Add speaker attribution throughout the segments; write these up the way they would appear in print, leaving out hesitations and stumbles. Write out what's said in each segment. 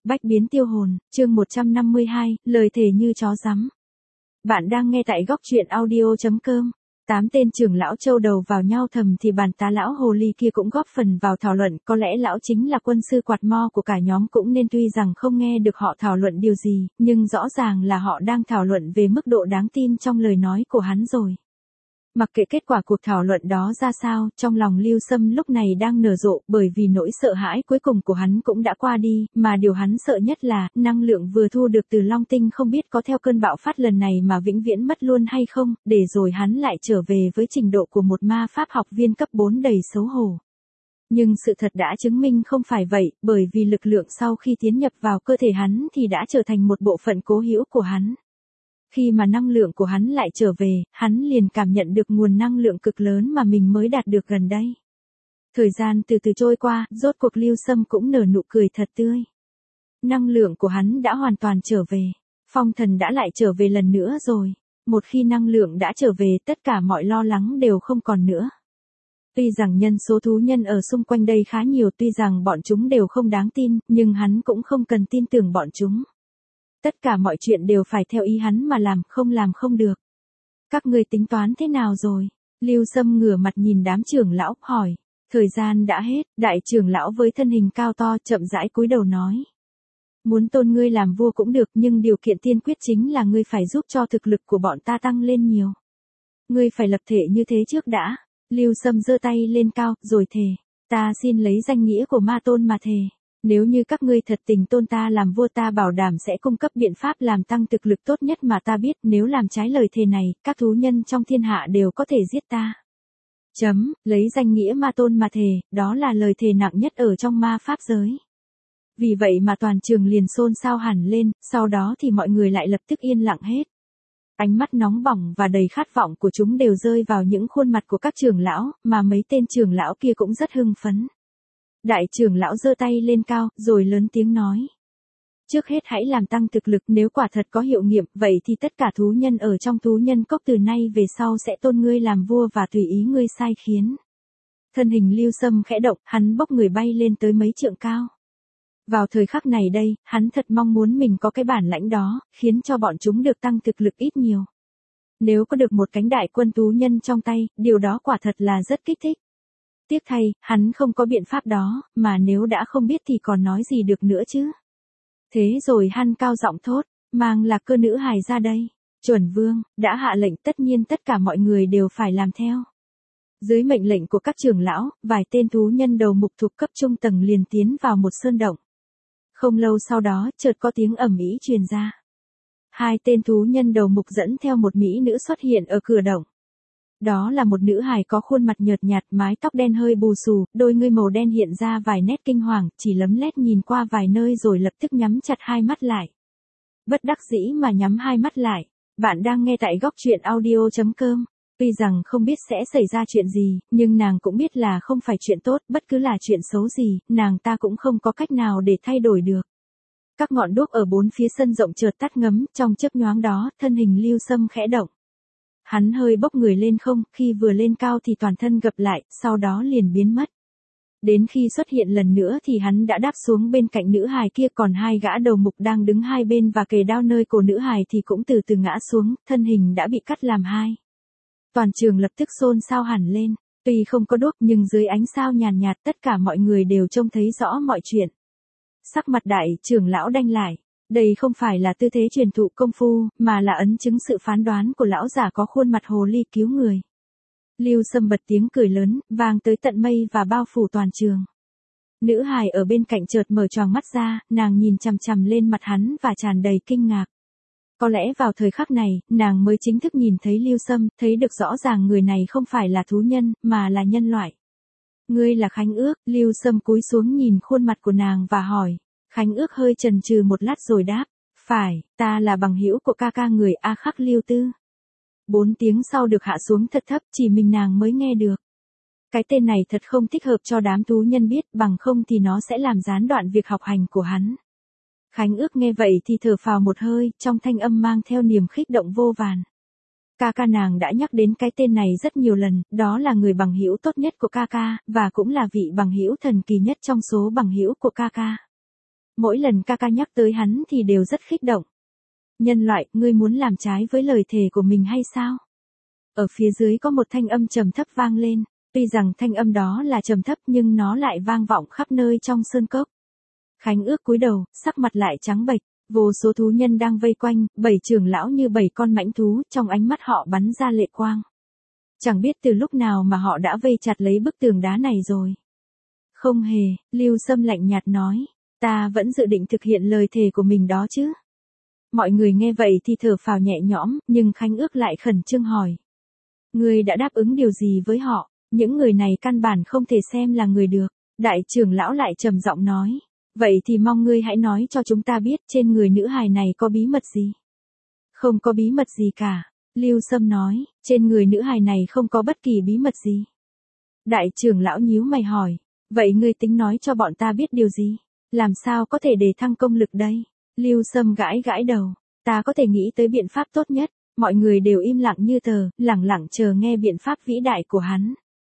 Speaker 1: Bách biến tiêu hồn, chương 152, lời thề như chó rắm. Bạn đang nghe tại góc truyện audio.com. 8 tên trưởng lão châu đầu vào nhau thầm thì bàn tá lão hồ ly kia cũng góp phần vào thảo luận, có lẽ lão chính là quân sư quạt mo của cả nhóm cũng nên, tuy rằng không nghe được họ thảo luận điều gì, nhưng rõ ràng là họ đang thảo luận về mức độ đáng tin trong lời nói của hắn rồi. Mặc kệ kết quả cuộc thảo luận đó ra sao, trong lòng Lưu Sâm lúc này đang nở rộ, bởi vì nỗi sợ hãi cuối cùng của hắn cũng đã qua đi, mà điều hắn sợ nhất là, năng lượng vừa thu được từ Long Tinh không biết có theo cơn bạo phát lần này mà vĩnh viễn mất luôn hay không, để rồi hắn lại trở về với trình độ của một ma pháp học viên cấp 4 đầy xấu hổ. Nhưng sự thật đã chứng minh không phải vậy, bởi vì lực lượng sau khi tiến nhập vào cơ thể hắn thì đã trở thành một bộ phận cố hữu của hắn. Khi mà năng lượng của hắn lại trở về, hắn liền cảm nhận được nguồn năng lượng cực lớn mà mình mới đạt được gần đây. Thời gian từ từ trôi qua, rốt cuộc Lưu Sâm cũng nở nụ cười thật tươi. Năng lượng của hắn đã hoàn toàn trở về. Phong thần đã lại trở về lần nữa rồi. Một khi năng lượng đã trở về, tất cả mọi lo lắng đều không còn nữa. Tuy rằng nhân số thú nhân ở xung quanh đây khá nhiều, tuy rằng bọn chúng đều không đáng tin, nhưng hắn cũng không cần tin tưởng bọn chúng. Tất cả mọi chuyện đều phải theo ý hắn mà làm không được. Các ngươi tính toán thế nào rồi? Lưu Sâm ngửa mặt nhìn đám trưởng lão, hỏi. Thời gian đã hết, đại trưởng lão với thân hình cao to chậm rãi cúi đầu nói. Muốn tôn ngươi làm vua cũng được, nhưng điều kiện tiên quyết chính là ngươi phải giúp cho thực lực của bọn ta tăng lên nhiều. Ngươi phải lập thể như thế trước đã. Lưu Sâm giơ tay lên cao, rồi thề. Ta xin lấy danh nghĩa của ma tôn mà thề. Nếu như các ngươi thật tình tôn ta làm vua, ta bảo đảm sẽ cung cấp biện pháp làm tăng thực lực tốt nhất mà ta biết, nếu làm trái lời thề này, các thú nhân trong thiên hạ đều có thể giết ta. Lấy danh nghĩa ma tôn mà thề, đó là lời thề nặng nhất ở trong ma pháp giới. Vì vậy mà toàn trường liền xôn xao hẳn lên, sau đó thì mọi người lại lập tức yên lặng hết. Ánh mắt nóng bỏng và đầy khát vọng của chúng đều rơi vào những khuôn mặt của các trưởng lão, mà mấy tên trưởng lão kia cũng rất hưng phấn. Đại trưởng lão giơ tay lên cao, rồi lớn tiếng nói. Trước hết hãy làm tăng thực lực, nếu quả thật có hiệu nghiệm, vậy thì tất cả thú nhân ở trong thú nhân cốc từ nay về sau sẽ tôn ngươi làm vua và tùy ý ngươi sai khiến. Thân hình Lưu Sâm khẽ động, hắn bốc người bay lên tới mấy trượng cao. Vào thời khắc này đây, hắn thật mong muốn mình có cái bản lãnh đó, khiến cho bọn chúng được tăng thực lực ít nhiều. Nếu có được một cánh đại quân thú nhân trong tay, điều đó quả thật là rất kích thích. Tiếc thay, hắn không có biện pháp đó, mà nếu đã không biết thì còn nói gì được nữa chứ. Thế rồi hắn cao giọng thốt, mang Lạc Cơ nữ hài ra đây. Chuẩn vương, đã hạ lệnh, tất nhiên tất cả mọi người đều phải làm theo. Dưới mệnh lệnh của các trưởng lão, vài tên thú nhân đầu mục thuộc cấp trung tầng liền tiến vào một sơn động. Không lâu sau đó, chợt có tiếng ầm ĩ truyền ra. Hai tên thú nhân đầu mục dẫn theo một mỹ nữ xuất hiện ở cửa động. Đó là một nữ hài có khuôn mặt nhợt nhạt, mái tóc đen hơi bù xù, đôi ngươi màu đen hiện ra vài nét kinh hoàng, chỉ lấm lét nhìn qua vài nơi rồi lập tức nhắm chặt hai mắt lại. Bất đắc dĩ mà nhắm hai mắt lại. Bạn đang nghe tại góc truyện audio.com. Tuy rằng không biết sẽ xảy ra chuyện gì, nhưng nàng cũng biết là không phải chuyện tốt, bất cứ là chuyện xấu gì, nàng ta cũng không có cách nào để thay đổi được. Các ngọn đuốc ở bốn phía sân rộng chợt tắt ngấm, trong chớp nhoáng đó, thân hình Lưu Sâm khẽ động. Hắn hơi bốc người lên không, khi vừa lên cao thì toàn thân gập lại, sau đó liền biến mất. Đến khi xuất hiện lần nữa thì hắn đã đáp xuống bên cạnh nữ hài kia, còn hai gã đầu mục đang đứng hai bên và kề đao nơi cổ nữ hài thì cũng từ từ ngã xuống, thân hình đã bị cắt làm hai. Toàn trường lập tức xôn xao hẳn lên, tuy không có đuốc nhưng dưới ánh sao nhàn nhạt tất cả mọi người đều trông thấy rõ mọi chuyện. Sắc mặt đại trưởng lão đanh lại. Đây không phải là tư thế truyền thụ công phu, mà là ấn chứng sự phán đoán của lão giả có khuôn mặt hồ ly cứu người. Lưu Sâm bật tiếng cười lớn, vang tới tận mây và bao phủ toàn trường. Nữ hài ở bên cạnh chợt mở choàng mắt ra, nàng nhìn chằm chằm lên mặt hắn và tràn đầy kinh ngạc. Có lẽ vào thời khắc này, nàng mới chính thức nhìn thấy Lưu Sâm, thấy được rõ ràng người này không phải là thú nhân, mà là nhân loại. Ngươi là Khánh Ước, Lưu Sâm cúi xuống nhìn khuôn mặt của nàng và hỏi. Khánh Ước hơi chần chừ một lát rồi đáp, phải, ta là bằng hữu của ca ca người A Khắc Lưu Tư. 4 tiếng sau được hạ xuống thật thấp, chỉ mình nàng mới nghe được. Cái tên này thật không thích hợp cho đám thú nhân biết, bằng không thì nó sẽ làm gián đoạn việc học hành của hắn. Khánh Ước nghe vậy thì thở phào một hơi, trong thanh âm mang theo niềm khích động vô vàn. Ca ca nàng đã nhắc đến cái tên này rất nhiều lần, đó là người bằng hữu tốt nhất của ca ca, và cũng là vị bằng hữu thần kỳ nhất trong số bằng hữu của ca ca. Mỗi lần ca ca nhắc tới hắn thì đều rất kích động. Nhân loại, ngươi muốn làm trái với lời thề của mình hay sao? Ở phía dưới có một thanh âm trầm thấp vang lên, tuy rằng thanh âm đó là trầm thấp nhưng nó lại vang vọng khắp nơi trong sơn cốc. Khánh Ước cúi đầu, sắc mặt lại trắng bệch, vô số thú nhân đang vây quanh, 7 trưởng lão như 7 con mãnh thú, trong ánh mắt họ bắn ra lệ quang. Chẳng biết từ lúc nào mà họ đã vây chặt lấy bức tường đá này rồi. Không hề, Lưu Sâm lạnh nhạt nói, ta vẫn dự định thực hiện lời thề của mình đó chứ. Mọi người nghe vậy thì thở phào nhẹ nhõm, nhưng Khánh Ước lại khẩn trương hỏi. Ngươi đã đáp ứng điều gì với họ, những người này căn bản không thể xem là người được. Đại trưởng lão lại trầm giọng nói, vậy thì mong ngươi hãy nói cho chúng ta biết trên người nữ hài này có bí mật gì. Không có bí mật gì cả, Lưu Sâm nói, trên người nữ hài này không có bất kỳ bí mật gì. Đại trưởng lão nhíu mày hỏi, vậy ngươi tính nói cho bọn ta biết điều gì? Làm sao có thể để thăng công lực đây? Lưu Sâm gãi gãi đầu, ta có thể nghĩ tới biện pháp tốt nhất. Mọi người đều im lặng như tờ, lẳng lặng chờ nghe biện pháp vĩ đại của hắn.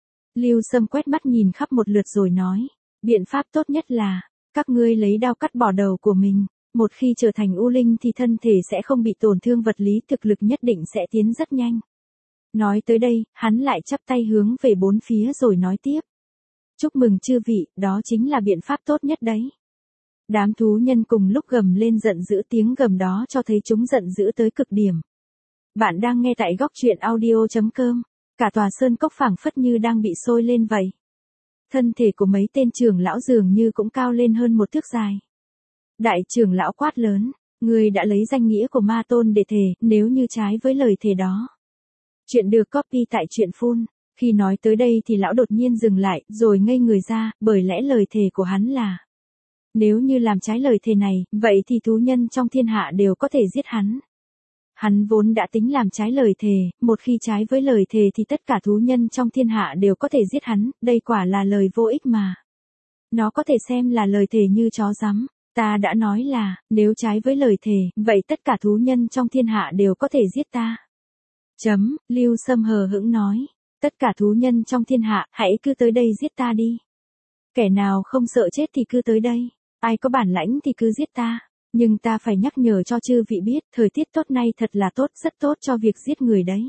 Speaker 1: Lưu Sâm quét mắt nhìn khắp một lượt rồi nói, biện pháp tốt nhất là, các ngươi lấy đao cắt bỏ đầu của mình, một khi trở thành U Linh thì thân thể sẽ không bị tổn thương vật lý, thực lực nhất định sẽ tiến rất nhanh. Nói tới đây, hắn lại chắp tay hướng về bốn phía rồi nói tiếp. Chúc mừng chư vị, đó chính là biện pháp tốt nhất đấy. Đám thú nhân cùng lúc gầm lên giận dữ, tiếng gầm đó cho thấy chúng giận dữ tới cực điểm. Bạn đang nghe tại góc truyện audio.com, cả tòa sơn cốc phảng phất như đang bị sôi lên vậy. Thân thể của mấy tên trưởng lão dường như cũng cao lên hơn một thước dài. Đại trưởng lão quát lớn, ngươi đã lấy danh nghĩa của ma tôn để thề, nếu như trái với lời thề đó. Chuyện được copy tại truyện full. Khi nói tới đây thì lão đột nhiên dừng lại, rồi ngây người ra, bởi lẽ lời thề của hắn là, nếu như làm trái lời thề này, vậy thì thú nhân trong thiên hạ đều có thể giết hắn. Hắn vốn đã tính làm trái lời thề, một khi trái với lời thề thì tất cả thú nhân trong thiên hạ đều có thể giết hắn, đây quả là lời vô ích mà. Nó có thể xem là lời thề như chó rắm. Ta đã nói là, nếu trái với lời thề, vậy tất cả thú nhân trong thiên hạ đều có thể giết ta. Lưu Sâm hờ hững nói, tất cả thú nhân trong thiên hạ, hãy cứ tới đây giết ta đi. Kẻ nào không sợ chết thì cứ tới đây, ai có bản lãnh thì cứ giết ta. Nhưng ta phải nhắc nhở cho chư vị biết, thời tiết tốt nay thật là tốt, rất tốt cho việc giết người đấy.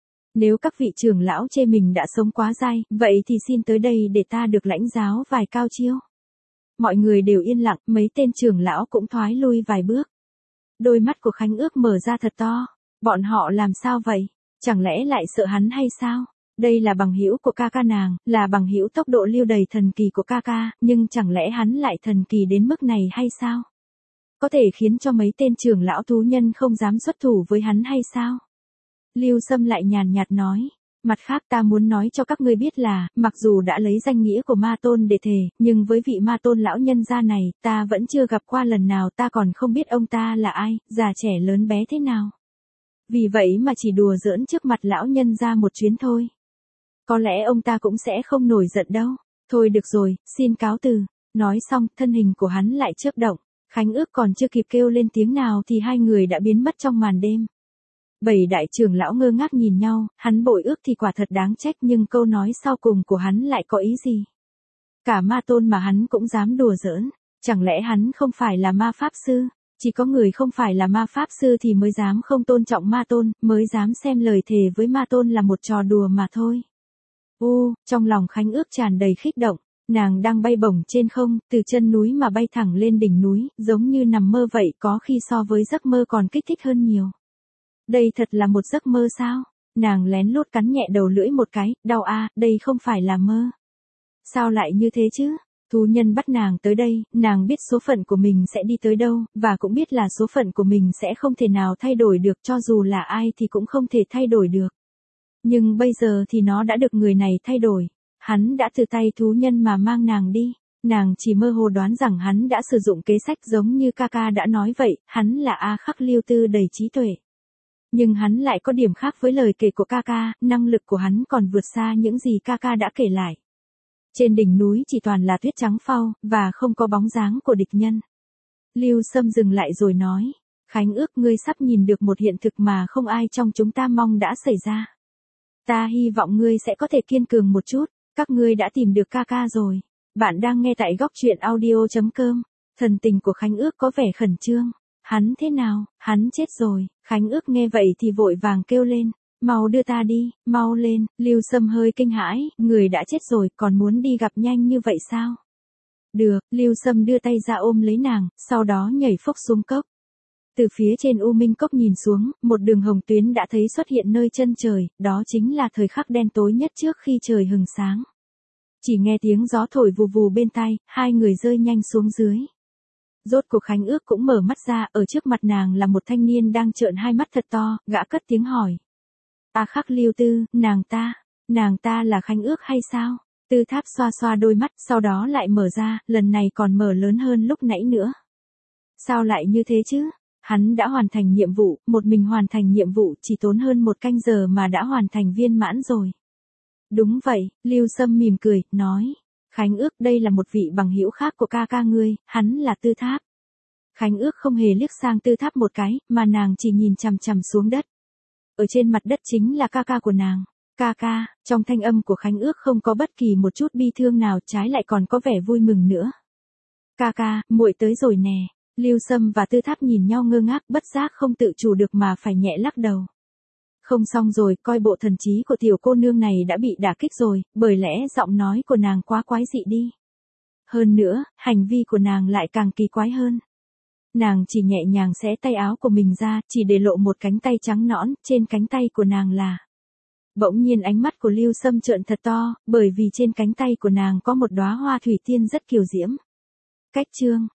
Speaker 1: Nếu các vị trưởng lão chê mình đã sống quá dai, vậy thì xin tới đây để ta được lãnh giáo vài cao chiêu. Mọi người đều yên lặng, mấy tên trưởng lão cũng thoái lui vài bước. Đôi mắt của Khánh Ước mở ra thật to, bọn họ làm sao vậy? Chẳng lẽ lại sợ hắn hay sao? Đây là bằng hữu của ca ca nàng, là bằng hữu tốc độ lưu đầy thần kỳ của ca ca, nhưng chẳng lẽ hắn lại thần kỳ đến mức này hay sao? Có thể khiến cho mấy tên trưởng lão thú nhân không dám xuất thủ với hắn hay sao? Lưu Sâm lại nhàn nhạt nói, mặt khác ta muốn nói cho các ngươi biết là, mặc dù đã lấy danh nghĩa của ma tôn để thề, nhưng với vị ma tôn lão nhân gia này, ta vẫn chưa gặp qua lần nào, ta còn không biết ông ta là ai, già trẻ lớn bé thế nào. Vì vậy mà chỉ đùa giỡn trước mặt lão nhân gia một chuyến thôi. Có lẽ ông ta cũng sẽ không nổi giận đâu. Thôi được rồi, xin cáo từ. Nói xong, thân hình của hắn lại chớp động. Khánh Ước còn chưa kịp kêu lên tiếng nào thì hai người đã biến mất trong màn đêm. 7 đại trưởng lão ngơ ngác nhìn nhau, hắn bội ước thì quả thật đáng trách, nhưng câu nói sau cùng của hắn lại có ý gì? Cả ma tôn mà hắn cũng dám đùa giỡn, chẳng lẽ hắn không phải là ma pháp sư? Chỉ có người không phải là ma pháp sư thì mới dám không tôn trọng ma tôn, mới dám xem lời thề với ma tôn là một trò đùa mà thôi. Trong lòng Khánh Ước tràn đầy khích động. Nàng đang bay bổng trên không, từ chân núi mà bay thẳng lên đỉnh núi, giống như nằm mơ vậy, có khi so với giấc mơ còn kích thích hơn nhiều. Đây thật là một giấc mơ sao? Nàng lén lút cắn nhẹ đầu lưỡi một cái, đau a, đây không phải là mơ. Sao lại như thế chứ? Thú nhân bắt nàng tới đây, nàng biết số phận của mình sẽ đi tới đâu, và cũng biết là số phận của mình sẽ không thể nào thay đổi được, cho dù là ai thì cũng không thể thay đổi được. Nhưng bây giờ thì nó đã được người này thay đổi. Hắn đã từ tay thú nhân mà mang nàng đi. Nàng chỉ mơ hồ đoán rằng hắn đã sử dụng kế sách giống như ca ca đã nói vậy, hắn là A Khắc Lưu Tư đầy trí tuệ. Nhưng hắn lại có điểm khác với lời kể của ca ca, năng lực của hắn còn vượt xa những gì ca ca đã kể lại. Trên đỉnh núi chỉ toàn là tuyết trắng phau, và không có bóng dáng của địch nhân. Lưu Sâm dừng lại rồi nói, Khánh Ước, ngươi sắp nhìn được một hiện thực mà không ai trong chúng ta mong đã xảy ra. Ta hy vọng ngươi sẽ có thể kiên cường một chút. Các ngươi đã tìm được ca ca rồi. Bạn đang nghe tại góc truyện audio.com. Thần tình của Khánh Ước có vẻ khẩn trương. Hắn thế nào, hắn chết rồi. Khánh Ước nghe vậy thì vội vàng kêu lên. Mau đưa ta đi, mau lên. Lưu Sâm hơi kinh hãi, người đã chết rồi còn muốn đi gặp nhanh như vậy sao? Được, Lưu Sâm đưa tay ra ôm lấy nàng, sau đó nhảy phốc xuống cốc. Từ phía trên U Minh Cốc nhìn xuống, một đường hồng tuyến đã thấy xuất hiện nơi chân trời, đó chính là thời khắc đen tối nhất trước khi trời hừng sáng. Chỉ nghe tiếng gió thổi vù vù bên tai, hai người rơi nhanh xuống dưới. Rốt cuộc Khánh Ước cũng mở mắt ra, ở trước mặt nàng là một thanh niên đang trợn hai mắt thật to, gã cất tiếng hỏi. A Khắc Lưu Tư, nàng ta là Khánh Ước hay sao? Tư Tháp xoa xoa đôi mắt, sau đó lại mở ra, lần này còn mở lớn hơn lúc nãy nữa. Sao lại như thế chứ? Hắn đã hoàn thành nhiệm vụ, một mình hoàn thành nhiệm vụ chỉ tốn hơn 1 canh giờ mà đã hoàn thành viên mãn rồi. Đúng vậy, Lưu Sâm mỉm cười, nói. Khánh Ước đây là một vị bằng hữu khác của ca ca ngươi, hắn là Tư Tháp. Khánh Ước không hề liếc sang Tư Tháp một cái, mà nàng chỉ nhìn chằm chằm xuống đất. Ở trên mặt đất chính là ca ca của nàng. Ca ca, trong thanh âm của Khánh Ước không có bất kỳ một chút bi thương nào, trái lại còn có vẻ vui mừng nữa. Ca ca, muội tới rồi nè. Lưu Sâm và Tư Tháp nhìn nhau ngơ ngác, bất giác không tự chủ được mà phải nhẹ lắc đầu. Không xong rồi, coi bộ thần trí của tiểu cô nương này đã bị đả kích rồi, bởi lẽ giọng nói của nàng quá quái dị đi. Hơn nữa, hành vi của nàng lại càng kỳ quái hơn. Nàng chỉ nhẹ nhàng xé tay áo của mình ra, chỉ để lộ một cánh tay trắng nõn, trên cánh tay của nàng là. Bỗng nhiên ánh mắt của Lưu Sâm trợn thật to, bởi vì trên cánh tay của nàng có một đóa hoa thủy tiên rất kiều diễm. Cách chương